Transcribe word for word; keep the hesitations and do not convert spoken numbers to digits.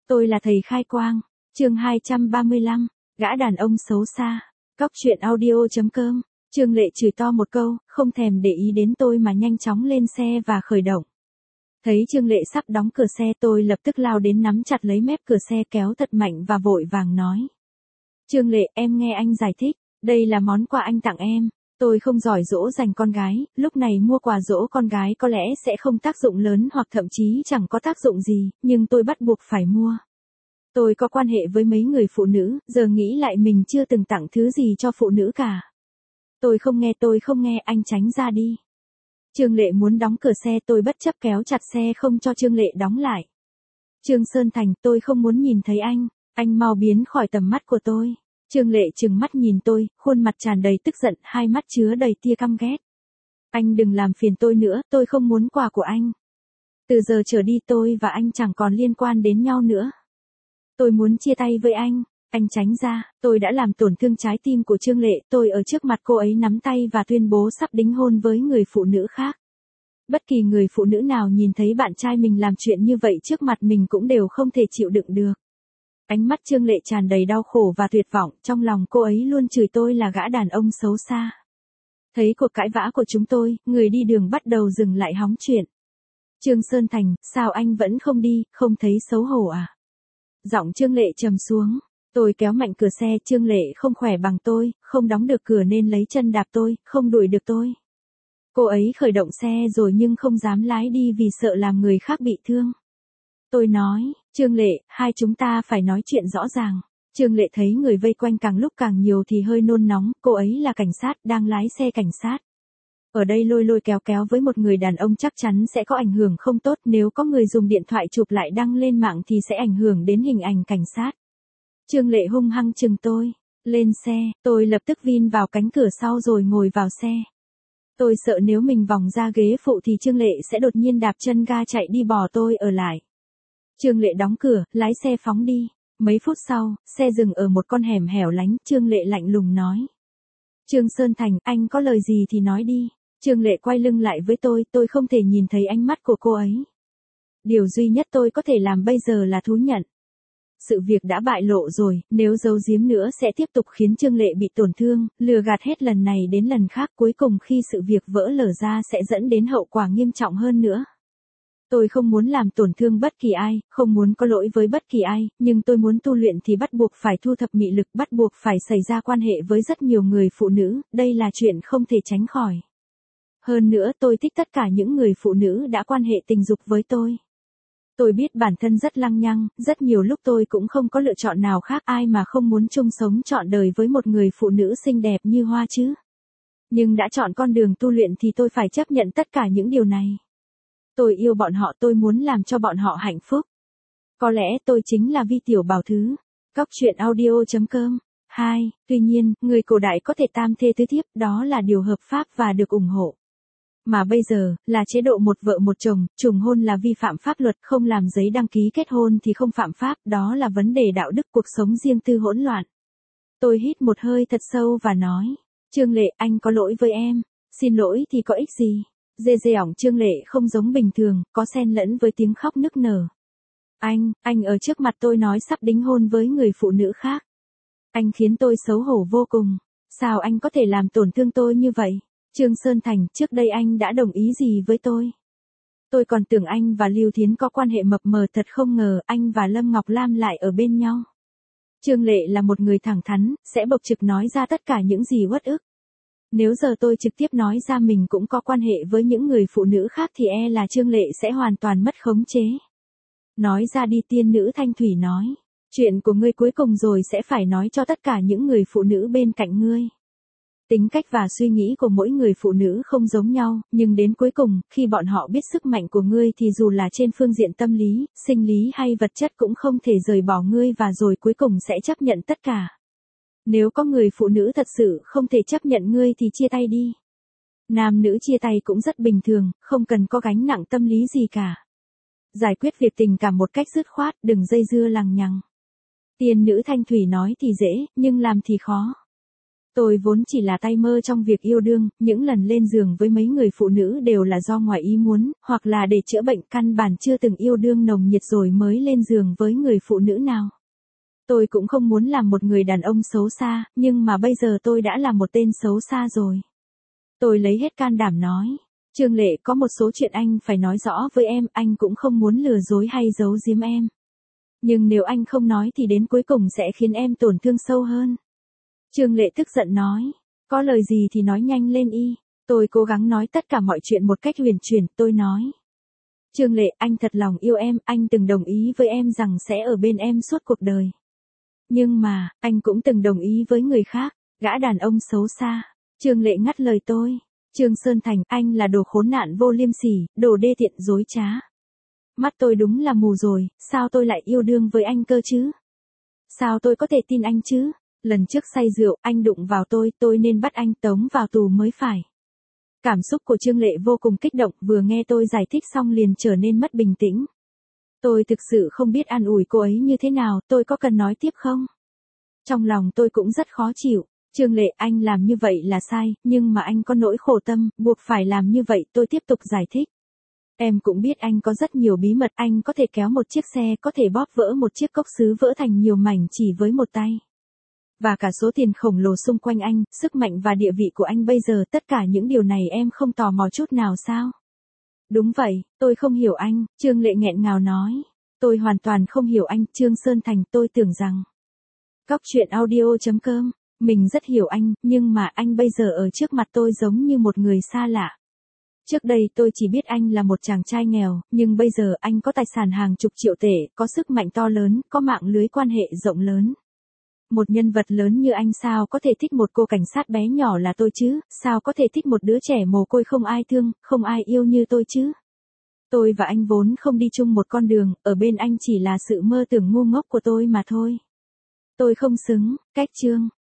Tôi là thầy khai quang. Chương hai trăm ba mươi lăm, gã đàn ông xấu xa. Cóc truyện audio chấm com. Trương Lệ chửi to một câu, không thèm để ý đến tôi mà nhanh chóng lên xe và khởi động. Thấy Trương Lệ sắp đóng cửa xe, tôi lập tức lao đến nắm chặt lấy mép cửa xe kéo thật mạnh và vội vàng nói. Trương Lệ, em nghe anh giải thích, đây là món quà anh tặng em. Tôi không giỏi dỗ dành con gái, lúc này mua quà dỗ con gái có lẽ sẽ không tác dụng lớn hoặc thậm chí chẳng có tác dụng gì, nhưng tôi bắt buộc phải mua. Tôi có quan hệ với mấy người phụ nữ, giờ nghĩ lại mình chưa từng tặng thứ gì cho phụ nữ cả. Tôi không nghe tôi không nghe, anh tránh ra đi. Trương Lệ muốn đóng cửa xe, tôi bất chấp kéo chặt xe không cho Trương Lệ đóng lại. Trương Sơn Thành, tôi không muốn nhìn thấy anh, anh mau biến khỏi tầm mắt của tôi. Trương Lệ trừng mắt nhìn tôi, khuôn mặt tràn đầy tức giận, hai mắt chứa đầy tia căm ghét. Anh đừng làm phiền tôi nữa, tôi không muốn quà của anh. Từ giờ trở đi tôi và anh chẳng còn liên quan đến nhau nữa. Tôi muốn chia tay với anh, anh tránh ra, tôi đã làm tổn thương trái tim của Trương Lệ, tôi ở trước mặt cô ấy nắm tay và tuyên bố sắp đính hôn với người phụ nữ khác. Bất kỳ người phụ nữ nào nhìn thấy bạn trai mình làm chuyện như vậy trước mặt mình cũng đều không thể chịu đựng được. Ánh mắt Trương Lệ tràn đầy đau khổ và tuyệt vọng, trong lòng cô ấy luôn chửi tôi là gã đàn ông xấu xa. Thấy cuộc cãi vã của chúng tôi, người đi đường bắt đầu dừng lại hóng chuyện. Trương Sơn Thành, sao anh vẫn không đi, không thấy xấu hổ à? Giọng Trương Lệ trầm xuống. Tôi kéo mạnh cửa xe, Trương Lệ không khỏe bằng tôi, không đóng được cửa nên lấy chân đạp tôi, không đuổi được tôi. Cô ấy khởi động xe rồi nhưng không dám lái đi vì sợ làm người khác bị thương. Tôi nói, Trương Lệ, hai chúng ta phải nói chuyện rõ ràng. Trương Lệ thấy người vây quanh càng lúc càng nhiều thì hơi nôn nóng, cô ấy là cảnh sát, đang lái xe cảnh sát. Ở đây lôi lôi kéo kéo với một người đàn ông chắc chắn sẽ có ảnh hưởng không tốt, nếu có người dùng điện thoại chụp lại đăng lên mạng thì sẽ ảnh hưởng đến hình ảnh cảnh sát. Trương Lệ hung hăng chừng tôi. Lên xe, tôi lập tức vin vào cánh cửa sau rồi ngồi vào xe. Tôi sợ nếu mình vòng ra ghế phụ thì Trương Lệ sẽ đột nhiên đạp chân ga chạy đi bỏ tôi ở lại. Trương Lệ đóng cửa, lái xe phóng đi. Mấy phút sau, xe dừng ở một con hẻm hẻo lánh, Trương Lệ lạnh lùng nói. Trương Sơn Thành, anh có lời gì thì nói đi. Trương Lệ quay lưng lại với tôi, tôi không thể nhìn thấy ánh mắt của cô ấy. Điều duy nhất tôi có thể làm bây giờ là thú nhận. Sự việc đã bại lộ rồi, nếu giấu giếm nữa sẽ tiếp tục khiến Trương Lệ bị tổn thương, lừa gạt hết lần này đến lần khác, cuối cùng khi sự việc vỡ lở ra sẽ dẫn đến hậu quả nghiêm trọng hơn nữa. Tôi không muốn làm tổn thương bất kỳ ai, không muốn có lỗi với bất kỳ ai, nhưng tôi muốn tu luyện thì bắt buộc phải thu thập mị lực, bắt buộc phải xảy ra quan hệ với rất nhiều người phụ nữ, đây là chuyện không thể tránh khỏi. Hơn nữa tôi thích tất cả những người phụ nữ đã quan hệ tình dục với tôi. Tôi biết bản thân rất lăng nhăng, rất nhiều lúc tôi cũng không có lựa chọn nào khác, ai mà không muốn chung sống trọn đời với một người phụ nữ xinh đẹp như hoa chứ. Nhưng đã chọn con đường tu luyện thì tôi phải chấp nhận tất cả những điều này. Tôi yêu bọn họ, tôi muốn làm cho bọn họ hạnh phúc. Có lẽ tôi chính là Vi Tiểu Bảo Thứ. Cóc truyện audio chấm com. hai. Tuy nhiên, người cổ đại có thể tam thê tứ thiếp, đó là điều hợp pháp và được ủng hộ. Mà bây giờ, là chế độ một vợ một chồng, trùng hôn là vi phạm pháp luật, không làm giấy đăng ký kết hôn thì không phạm pháp, đó là vấn đề đạo đức, cuộc sống riêng tư hỗn loạn. Tôi hít một hơi thật sâu và nói, Trương Lệ, anh có lỗi với em. Xin lỗi thì có ích gì? Dê dê ỏng Trương Lệ không giống bình thường, có xen lẫn với tiếng khóc nức nở. Anh, anh ở trước mặt tôi nói sắp đính hôn với người phụ nữ khác. Anh khiến tôi xấu hổ vô cùng. Sao anh có thể làm tổn thương tôi như vậy? Trương Sơn Thành, trước đây anh đã đồng ý gì với tôi? Tôi còn tưởng anh và Lưu Thiến có quan hệ mập mờ, thật không ngờ anh và Lâm Ngọc Lam lại ở bên nhau. Trương Lệ là một người thẳng thắn, sẽ bộc trực nói ra tất cả những gì uất ức. Nếu giờ tôi trực tiếp nói ra mình cũng có quan hệ với những người phụ nữ khác thì e là Trương Lệ sẽ hoàn toàn mất khống chế. Nói ra đi, tiên nữ Thanh Thủy nói. Chuyện của ngươi cuối cùng rồi sẽ phải nói cho tất cả những người phụ nữ bên cạnh ngươi. Tính cách và suy nghĩ của mỗi người phụ nữ không giống nhau, nhưng đến cuối cùng, khi bọn họ biết sức mạnh của ngươi thì dù là trên phương diện tâm lý, sinh lý hay vật chất cũng không thể rời bỏ ngươi và rồi cuối cùng sẽ chấp nhận tất cả. Nếu có người phụ nữ thật sự không thể chấp nhận ngươi thì chia tay đi. Nam nữ chia tay cũng rất bình thường, không cần có gánh nặng tâm lý gì cả. Giải quyết việc tình cảm một cách dứt khoát, đừng dây dưa lằng nhằng. Tiên nữ Thanh Thủy nói thì dễ, nhưng làm thì khó. Tôi vốn chỉ là tay mơ trong việc yêu đương, những lần lên giường với mấy người phụ nữ đều là do ngoài ý muốn, hoặc là để chữa bệnh, căn bản chưa từng yêu đương nồng nhiệt rồi mới lên giường với người phụ nữ nào. Tôi cũng không muốn làm một người đàn ông xấu xa, nhưng mà bây giờ tôi đã là một tên xấu xa rồi. Tôi lấy hết can đảm nói. Trương Lệ, có một số chuyện anh phải nói rõ với em, anh cũng không muốn lừa dối hay giấu giếm em. Nhưng nếu anh không nói thì đến cuối cùng sẽ khiến em tổn thương sâu hơn. Trương Lệ tức giận nói. Có lời gì thì nói nhanh lên y. Tôi cố gắng nói tất cả mọi chuyện một cách huyền chuyển, tôi nói. Trương Lệ, anh thật lòng yêu em, anh từng đồng ý với em rằng sẽ ở bên em suốt cuộc đời. Nhưng mà, anh cũng từng đồng ý với người khác, gã đàn ông xấu xa. Trương Lệ ngắt lời tôi. Trương Sơn Thành, anh là đồ khốn nạn vô liêm sỉ, đồ đê tiện dối trá. Mắt tôi đúng là mù rồi, sao tôi lại yêu đương với anh cơ chứ? Sao tôi có thể tin anh chứ? Lần trước say rượu, anh đụng vào tôi, tôi nên bắt anh tống vào tù mới phải. Cảm xúc của Trương Lệ vô cùng kích động, vừa nghe tôi giải thích xong liền trở nên mất bình tĩnh. Tôi thực sự không biết an ủi cô ấy như thế nào, tôi có cần nói tiếp không? Trong lòng tôi cũng rất khó chịu. Trương Lệ, anh làm như vậy là sai, nhưng mà anh có nỗi khổ tâm, buộc phải làm như vậy, tôi tiếp tục giải thích. Em cũng biết anh có rất nhiều bí mật, anh có thể kéo một chiếc xe, có thể bóp vỡ một chiếc cốc sứ vỡ thành nhiều mảnh chỉ với một tay. Và cả số tiền khổng lồ xung quanh anh, sức mạnh và địa vị của anh bây giờ, tất cả những điều này em không tò mò chút nào sao? Đúng vậy, tôi không hiểu anh, Trương Lệ nghẹn ngào nói. Tôi hoàn toàn không hiểu anh, Trương Sơn Thành, tôi tưởng rằng. Cóc truyện audio chấm com, mình rất hiểu anh, nhưng mà anh bây giờ ở trước mặt tôi giống như một người xa lạ. Trước đây tôi chỉ biết anh là một chàng trai nghèo, nhưng bây giờ anh có tài sản hàng chục triệu tệ, có sức mạnh to lớn, có mạng lưới quan hệ rộng lớn. Một nhân vật lớn như anh sao có thể thích một cô cảnh sát bé nhỏ là tôi chứ, sao có thể thích một đứa trẻ mồ côi không ai thương, không ai yêu như tôi chứ. Tôi và anh vốn không đi chung một con đường, ở bên anh chỉ là sự mơ tưởng ngu ngốc của tôi mà thôi. Tôi không xứng, cách Trương.